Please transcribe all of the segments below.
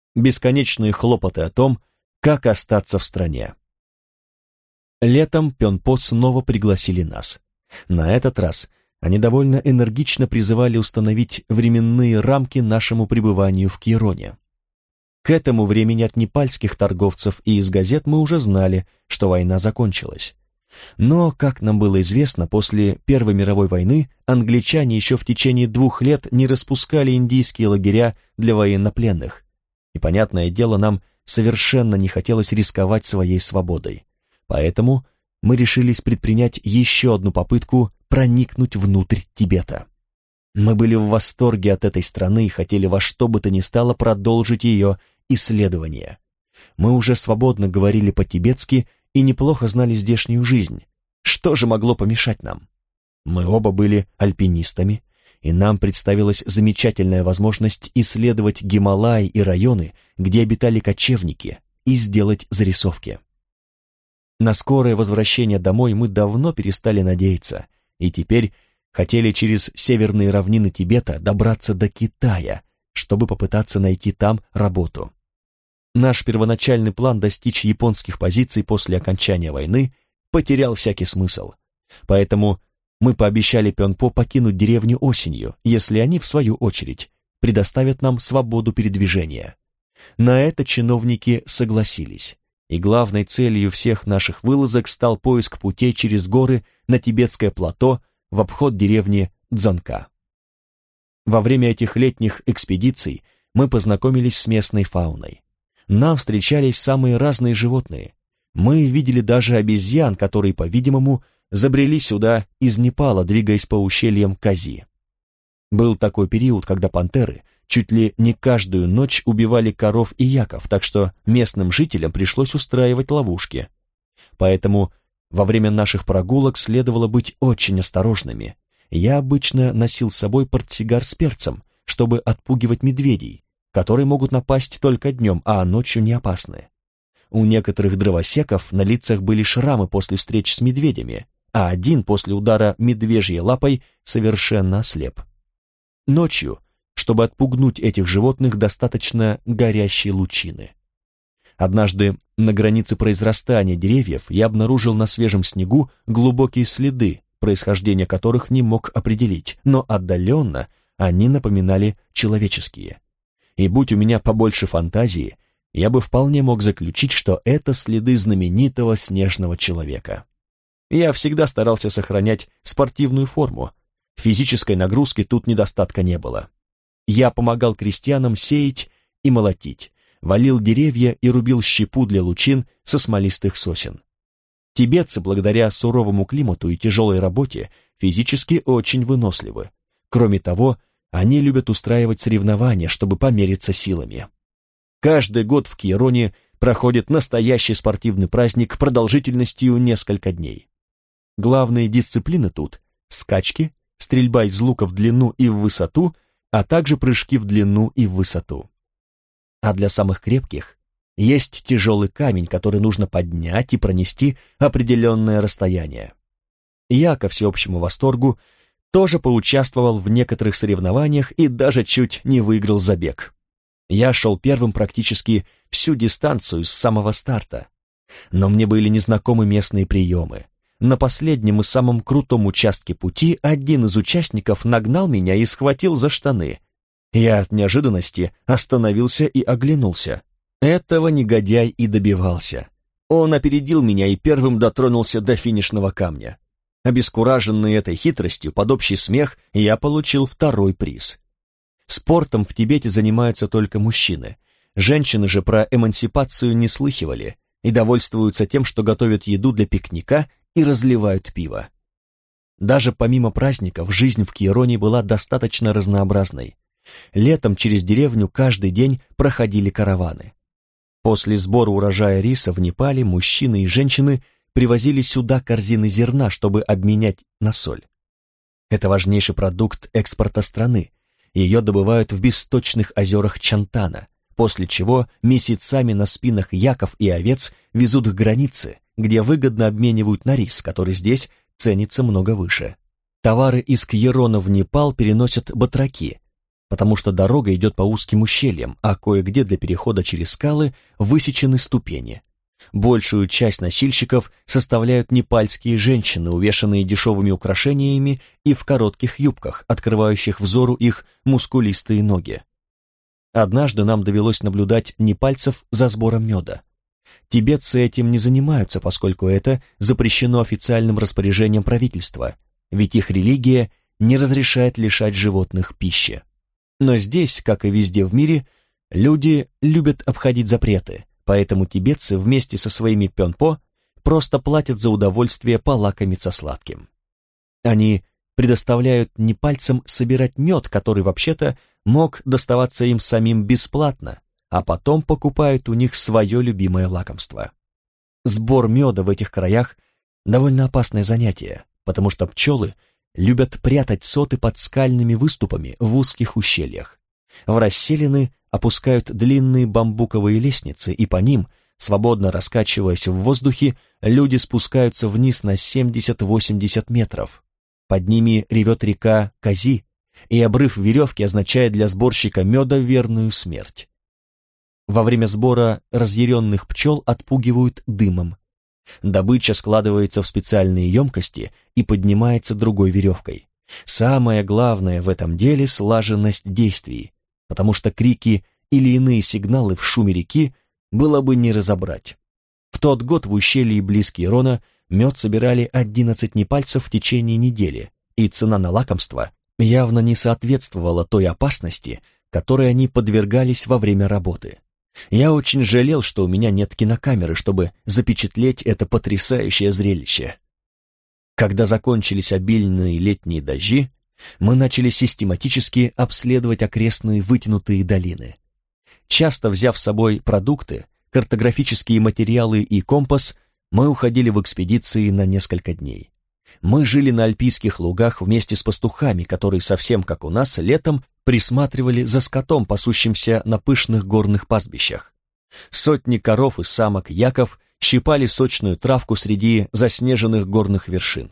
бесконечные хлопоты о том, как остаться в стране. Летом Пёнпо снова пригласили нас. На этот раз они довольно энергично призывали установить временные рамки нашему пребыванию в Кьероне. К этому времени от непальских торговцев и из газет мы уже знали, что война закончилась. Но, как нам было известно, после Первой мировой войны англичане еще в течение 2 лет не распускали индийские лагеря для военнопленных. И, понятное дело, нам совершенно не хотелось рисковать своей свободой. Поэтому мы решились предпринять еще одну попытку проникнуть внутрь Тибета. Мы были в восторге от этой страны и хотели во что бы то ни стало продолжить ее исследование. Мы уже свободно говорили по-тибетски и неплохо знали здешнюю жизнь. Что же могло помешать нам? Мы оба были альпинистами, и нам представилась замечательная возможность исследовать Гималаи и районы, где обитали кочевники, и сделать зарисовки. На скорое возвращение домой мы давно перестали надеяться, и теперь хотели через северные равнины Тибета добраться до Китая, чтобы попытаться найти там работу. Наш первоначальный план достичь японских позиций после окончания войны потерял всякий смысл, поэтому мы пообещали Пёнпо покинуть деревню осенью, если они, в свою очередь, предоставят нам свободу передвижения. На это чиновники согласились, и главной целью всех наших вылазок стал поиск путей через горы на тибетское плато в обход деревни Дзанка. Во время этих летних экспедиций мы познакомились с местной фауной. Нам встречались самые разные животные. Мы видели даже обезьян, которые, по-видимому, забрели сюда из Непала, двигаясь по ущельям Кази. Был такой период, когда пантеры чуть ли не каждую ночь убивали коров и яков, так что местным жителям пришлось устраивать ловушки. Поэтому во время наших прогулок следовало быть очень осторожными. Я обычно носил с собой портсигар с перцем, чтобы отпугивать медведей, которые могут напасть только днем, а ночью не опасны. У некоторых дровосеков на лицах были шрамы после встреч с медведями, а один после удара медвежьей лапой совершенно ослеп. Ночью, чтобы отпугнуть этих животных, достаточно горящей лучины. Однажды на границе произрастания деревьев я обнаружил на свежем снегу глубокие следы, происхождение которых не мог определить, но отдаленно они напоминали человеческие. И будь у меня побольше фантазии, я бы вполне мог заключить, что это следы знаменитого снежного человека. Я всегда старался сохранять спортивную форму. Физической нагрузки тут недостатка не было. Я помогал крестьянам сеять и молотить, валил деревья и рубил щепу для лучин со смолистых сосен. Тибетцы, благодаря суровому климату и тяжелой работе, физически очень выносливы. Кроме того, они любят устраивать соревнования, чтобы помериться силами. Каждый год в Кьероне проходит настоящий спортивный праздник продолжительностью несколько дней. Главные дисциплины тут – скачки, стрельба из лука в длину и в высоту, а также прыжки в длину и в высоту. А для самых крепких есть тяжелый камень, который нужно поднять и пронести определенное расстояние. Я, ко всеобщему восторгу, тоже поучаствовал в некоторых соревнованиях и даже чуть не выиграл забег. Я шел первым практически всю дистанцию с самого старта. Но мне были незнакомы местные приемы. На последнем и самом крутом участке пути один из участников нагнал меня и схватил за штаны. Я от неожиданности остановился и оглянулся. Этого негодяй и добивался. Он опередил меня и первым дотронулся до финишного камня. Обескураженный этой хитростью, под общий смех, я получил второй приз. Спортом в Тибете занимаются только мужчины. Женщины же про эмансипацию не слыхивали и довольствуются тем, что готовят еду для пикника и разливают пиво. Даже помимо праздников, жизнь в Кьероне была достаточно разнообразной. Летом через деревню каждый день проходили караваны. После сбора урожая риса в Непале мужчины и женщины привозили сюда корзины зерна, чтобы обменять на соль. Это важнейший продукт экспорта страны. Ее добывают в бесточных озерах Чантана, после чего месяцами на спинах яков и овец везут к границе, где выгодно обменивают на рис, который здесь ценится много выше. Товары из Кьерона в Непал переносят батраки, потому что дорога идет по узким ущельям, а кое-где для перехода через скалы высечены ступени. Большую часть носильщиков составляют непальские женщины, увешанные дешевыми украшениями и в коротких юбках, открывающих взору их мускулистые ноги. Однажды нам довелось наблюдать непальцев за сбором меда. Тибетцы этим не занимаются, поскольку это запрещено официальным распоряжением правительства, ведь их религия не разрешает лишать животных пищи. Но здесь, как и везде в мире, люди любят обходить запреты, поэтому тибетцы вместе со своими пёнпо просто платят за удовольствие полакомиться сладким. Они предоставляют непальцам собирать мед, который вообще-то мог доставаться им самим бесплатно, а потом покупают у них свое любимое лакомство. Сбор меда в этих краях довольно опасное занятие, потому что пчелы любят прятать соты под скальными выступами в узких ущельях. В расселины опускают длинные бамбуковые лестницы, и по ним, свободно раскачиваясь в воздухе, люди спускаются вниз на 70-80 метров. Под ними ревет река Кази, и обрыв веревки означает для сборщика меда верную смерть. Во время сбора разъяренных пчел отпугивают дымом. Добыча складывается в специальные емкости и поднимается другой веревкой. Самое главное в этом деле — слаженность действий, потому что крики или иные сигналы в шуме реки было бы не разобрать. В тот год в ущелье близ Кейрона мед собирали 11 непальцев в течение недели, и цена на лакомство явно не соответствовала той опасности, которой они подвергались во время работы. Я очень жалел, что у меня нет кинокамеры, чтобы запечатлеть это потрясающее зрелище. Когда закончились обильные летние дожди, мы начали систематически обследовать окрестные вытянутые долины. Часто взяв с собой продукты, картографические материалы и компас, мы уходили в экспедиции на несколько дней. Мы жили на альпийских лугах вместе с пастухами, которые совсем как у нас летом присматривали за скотом, пасущимся на пышных горных пастбищах. Сотни коров и самок яков щипали сочную травку среди заснеженных горных вершин.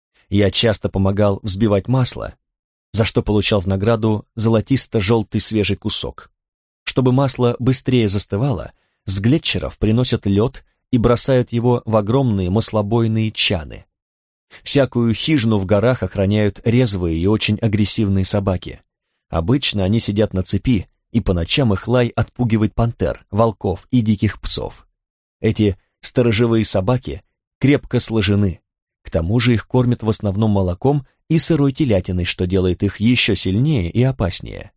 Я часто помогал взбивать масло, за что получал в награду золотисто-желтый свежий кусок. Чтобы масло быстрее застывало, с глетчеров приносят лед и бросают его в огромные маслобойные чаны. Всякую хижину в горах охраняют резвые и очень агрессивные собаки. Обычно они сидят на цепи, и по ночам их лай отпугивает пантер, волков и диких псов. Эти сторожевые собаки крепко сложены. К тому же их кормят в основном молоком и сырой телятиной, что делает их еще сильнее и опаснее.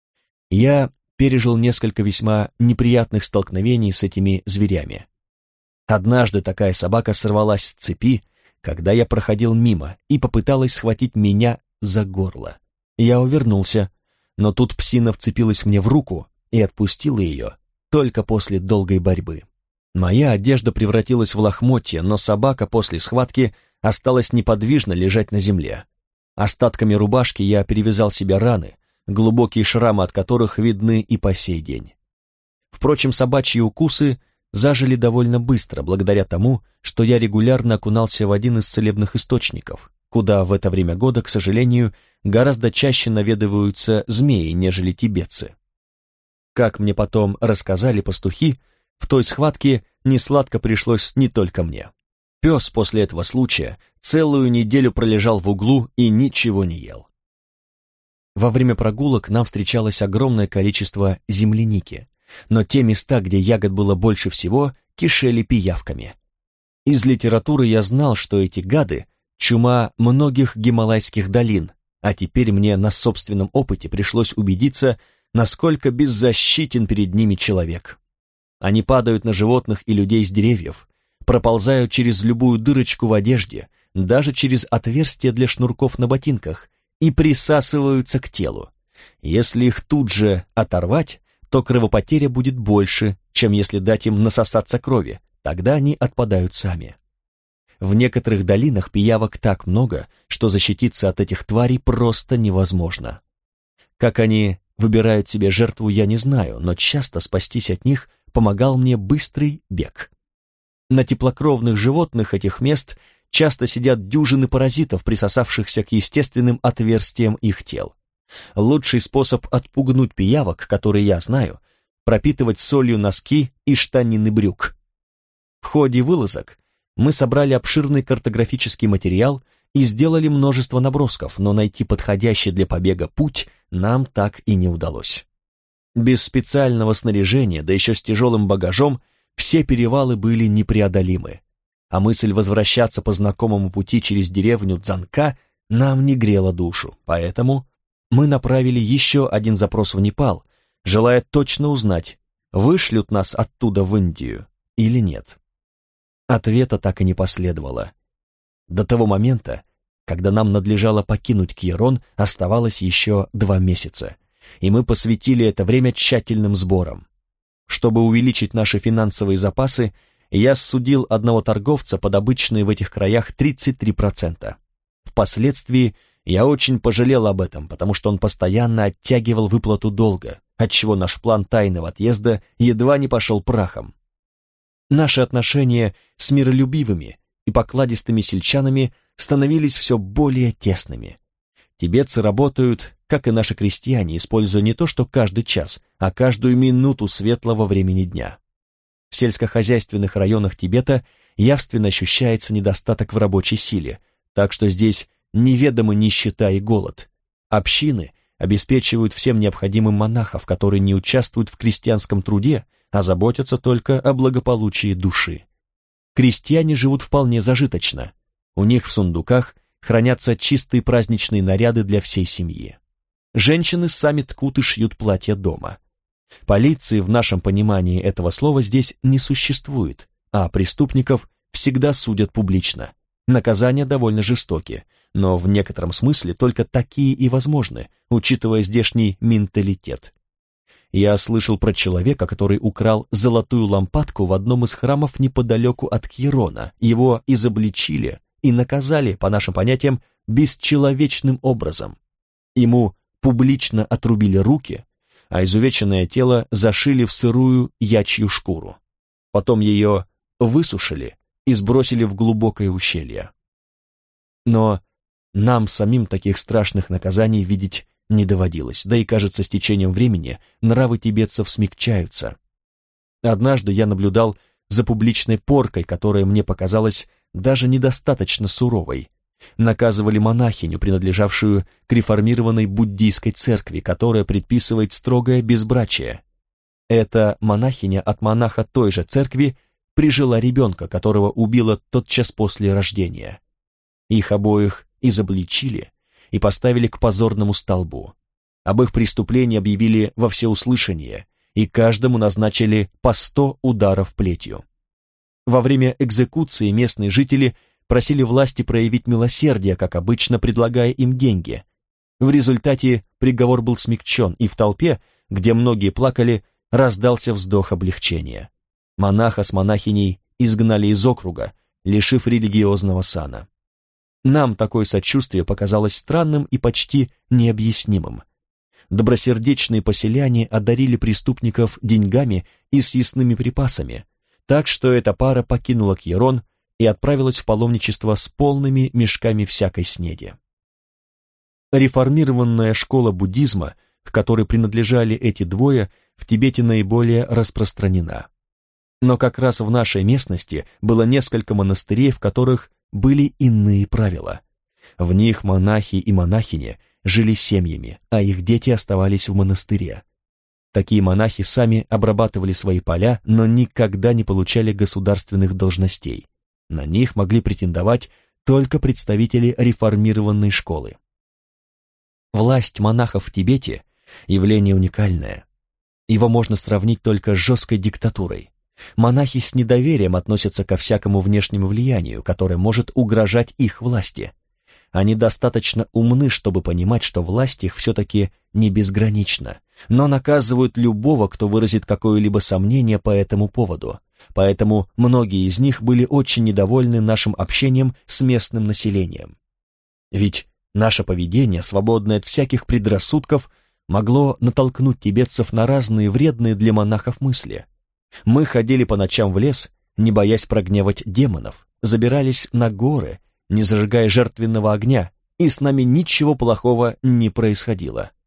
Я пережил несколько весьма неприятных столкновений с этими зверями. Однажды такая собака сорвалась с цепи, когда я проходил мимо, и попыталась схватить меня за горло. Я увернулся, но тут псина вцепилась мне в руку и отпустила ее только после долгой борьбы. Моя одежда превратилась в лохмотья, но собака после схватки осталась неподвижно лежать на земле. Остатками рубашки я перевязал себе раны, глубокие шрамы от которых видны и по сей день. Впрочем, собачьи укусы зажили довольно быстро, благодаря тому, что я регулярно окунался в один из целебных источников, куда в это время года, к сожалению, гораздо чаще наведываются змеи, нежели тибетцы. Как мне потом рассказали пастухи, в той схватке несладко пришлось не только мне. Пес после этого случая целую неделю пролежал в углу и ничего не ел. Во время прогулок нам встречалось огромное количество земляники, но те места, где ягод было больше всего, кишели пиявками. Из литературы я знал, что эти гады — чума многих гималайских долин, а теперь мне на собственном опыте пришлось убедиться, насколько беззащитен перед ними человек. Они падают на животных и людей с деревьев, проползают через любую дырочку в одежде, даже через отверстия для шнурков на ботинках, и присасываются к телу. Если их тут же оторвать, то кровопотеря будет больше, чем если дать им насосаться крови, тогда они отпадают сами. В некоторых долинах пиявок так много, что защититься от этих тварей просто невозможно. Как они выбирают себе жертву, я не знаю, но часто спастись от них помогал мне быстрый бег. На теплокровных животных этих мест часто сидят дюжины паразитов, присосавшихся к естественным отверстиям их тел. Лучший способ отпугнуть пиявок, который я знаю, пропитывать солью носки и штанины брюк. В ходе вылазок мы собрали обширный картографический материал и сделали множество набросков, но найти подходящий для побега путь нам так и не удалось. Без специального снаряжения, да еще с тяжелым багажом, все перевалы были непреодолимы, а мысль возвращаться по знакомому пути через деревню Дзанка нам не грела душу, поэтому мы направили еще один запрос в Непал, желая точно узнать, вышлют нас оттуда в Индию или нет. Ответа так и не последовало. До того момента, когда нам надлежало покинуть Кьерон, оставалось еще 2 месяца, и мы посвятили это время тщательным сборам. Чтобы увеличить наши финансовые запасы, я ссудил одного торговца под обычные в этих краях 33%. Впоследствии я очень пожалел об этом, потому что он постоянно оттягивал выплату долга, отчего наш план тайного отъезда едва не пошел прахом. Наши отношения с миролюбивыми и покладистыми сельчанами становились все более тесными. Тибетцы работают, как и наши крестьяне, используя не то что каждый час, а каждую минуту светлого времени дня. В сельскохозяйственных районах Тибета явственно ощущается недостаток в рабочей силе, так что здесь неведомы нищета и голод. Общины обеспечивают всем необходимым монахов, которые не участвуют в крестьянском труде, а заботятся только о благополучии души. Крестьяне живут вполне зажиточно. У них в сундуках хранятся чистые праздничные наряды для всей семьи. Женщины сами ткут и шьют платья дома. Полиции в нашем понимании этого слова здесь не существует, а преступников всегда судят публично. Наказания довольно жестокие, но в некотором смысле только такие и возможны, учитывая здешний менталитет. Я слышал про человека, который украл золотую лампадку в одном из храмов неподалеку от Кьерона. Его изобличили и наказали, по нашим понятиям, бесчеловечным образом. Ему публично отрубили руки, а изувеченное тело зашили в сырую ячью шкуру. Потом ее высушили и сбросили в глубокое ущелье. Но нам самим таких страшных наказаний видеть не доводилось, да и, кажется, с течением времени нравы тибетцев смягчаются. Однажды я наблюдал за публичной поркой, которая мне показалась даже недостаточно суровой. Наказывали монахиню, принадлежавшую к реформированной буддийской церкви, которая предписывает строгое безбрачие. Эта монахиня от монаха той же церкви прижила ребенка, которого убила тотчас после рождения. Их обоих изобличили и поставили к позорному столбу. Об их преступлении объявили во всеуслышание, и каждому назначили по 100 ударов плетью. Во время экзекуции местные жители просили власти проявить милосердие, как обычно, предлагая им деньги. В результате приговор был смягчен, и в толпе, где многие плакали, раздался вздох облегчения. Монаха с монахиней изгнали из округа, лишив религиозного сана. Нам такое сочувствие показалось странным и почти необъяснимым. Добросердечные поселяне одарили преступников деньгами и съестными припасами, так что эта пара покинула Кьерон и отправилась в паломничество с полными мешками всякой снеди. Реформированная школа буддизма, к которой принадлежали эти двое, в Тибете наиболее распространена. Но как раз в нашей местности было несколько монастырей, в которых были иные правила. В них монахи и монахини жили семьями, а их дети оставались в монастыре. Такие монахи сами обрабатывали свои поля, но никогда не получали государственных должностей. На них могли претендовать только представители реформированной школы. Власть монахов в Тибете – явление уникальное. Его можно сравнить только с жесткой диктатурой. Монахи с недоверием относятся ко всякому внешнему влиянию, которое может угрожать их власти. Они достаточно умны, чтобы понимать, что власть их все-таки не безгранична, но наказывают любого, кто выразит какое-либо сомнение по этому поводу. Поэтому многие из них были очень недовольны нашим общением с местным населением. Ведь наше поведение, свободное от всяких предрассудков, могло натолкнуть тибетцев на разные вредные для монахов мысли. Мы ходили по ночам в лес, не боясь прогневать демонов, забирались на горы, не зажигая жертвенного огня, и с нами ничего плохого не происходило.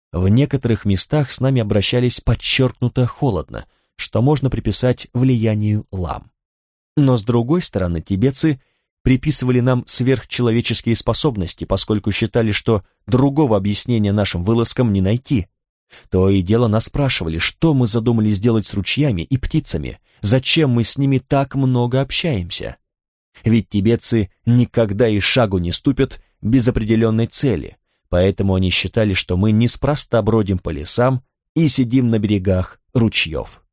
В некоторых местах с нами обращались подчеркнуто холодно, что можно приписать влиянию лам. Но с другой стороны, тибетцы приписывали нам сверхчеловеческие способности, поскольку считали, что другого объяснения нашим вылазкам не найти. То и дело нас спрашивали, что мы задумали сделать с ручьями и птицами, зачем мы с ними так много общаемся. Ведь тибетцы никогда и шагу не ступят без определенной цели, поэтому они считали, что мы неспроста бродим по лесам и сидим на берегах ручьев.